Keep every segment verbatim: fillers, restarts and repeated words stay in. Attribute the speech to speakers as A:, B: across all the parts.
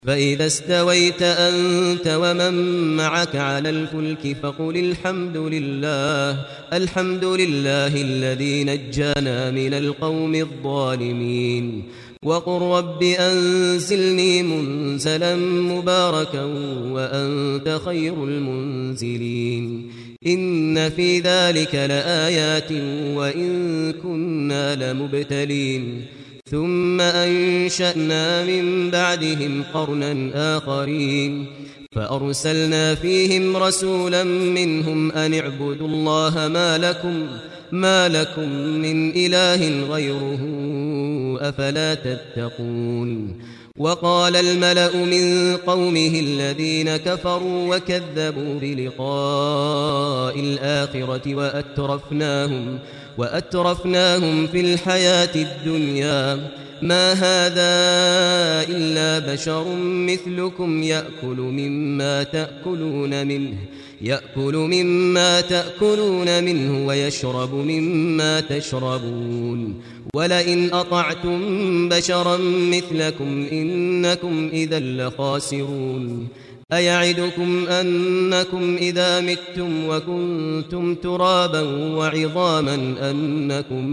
A: فإذا استويت أنت ومن معك على الفلك فقل الحمد لله الحمد لله الذي نجانا من القوم الظالمين وقل رب أنزلني منزلا مباركا وأنت خير المنزلين إن في ذلك لآيات وإن كنا لمبتلين ثم أنشأنا من بعدهم قرنا آخرين فأرسلنا فيهم رسولا منهم أن اعبدوا الله ما لكم ما لكم من إله غيره أفلا تتقون وقال الملأ من قومه الذين كفروا وكذبوا بلقاء الآخرة وأترفناهم وأترفناهم في الحياة الدنيا ما هذا إلا بشر مثلكم يأكل مما تأكلون منه يأكل مما تأكلون منه ويشرب مما تشربون ولئن أطعتم بشرا مثلكم إنكم إذا لخاسرون أيعدكم أنكم إذا متم وكنتم ترابا وعظاما أنكم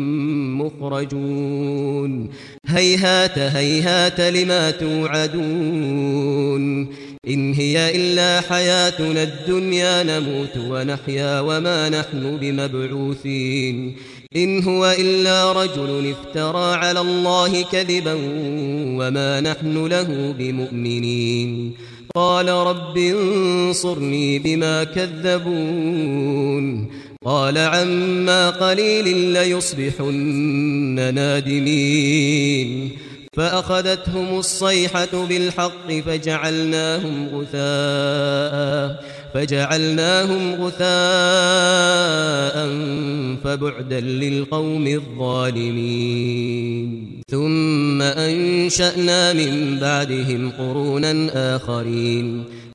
A: مخرجون هيهات هيهات لما توعدون إن هي إلا حياتنا الدنيا نموت ونحيا وما نحن بمبعوثين إن هو إلا رجل افترى على الله كذبا وما نحن له بمؤمنين قال رب انصرني بما كذبون قال عما قليل ليصبحن نادمين فأخذتهم الصيحة بالحق فجعلناهم غثاء فجعلناهم غثاء فبعدا للقوم الظالمين ثم أنشأنا من بعدهم قرونا آخرين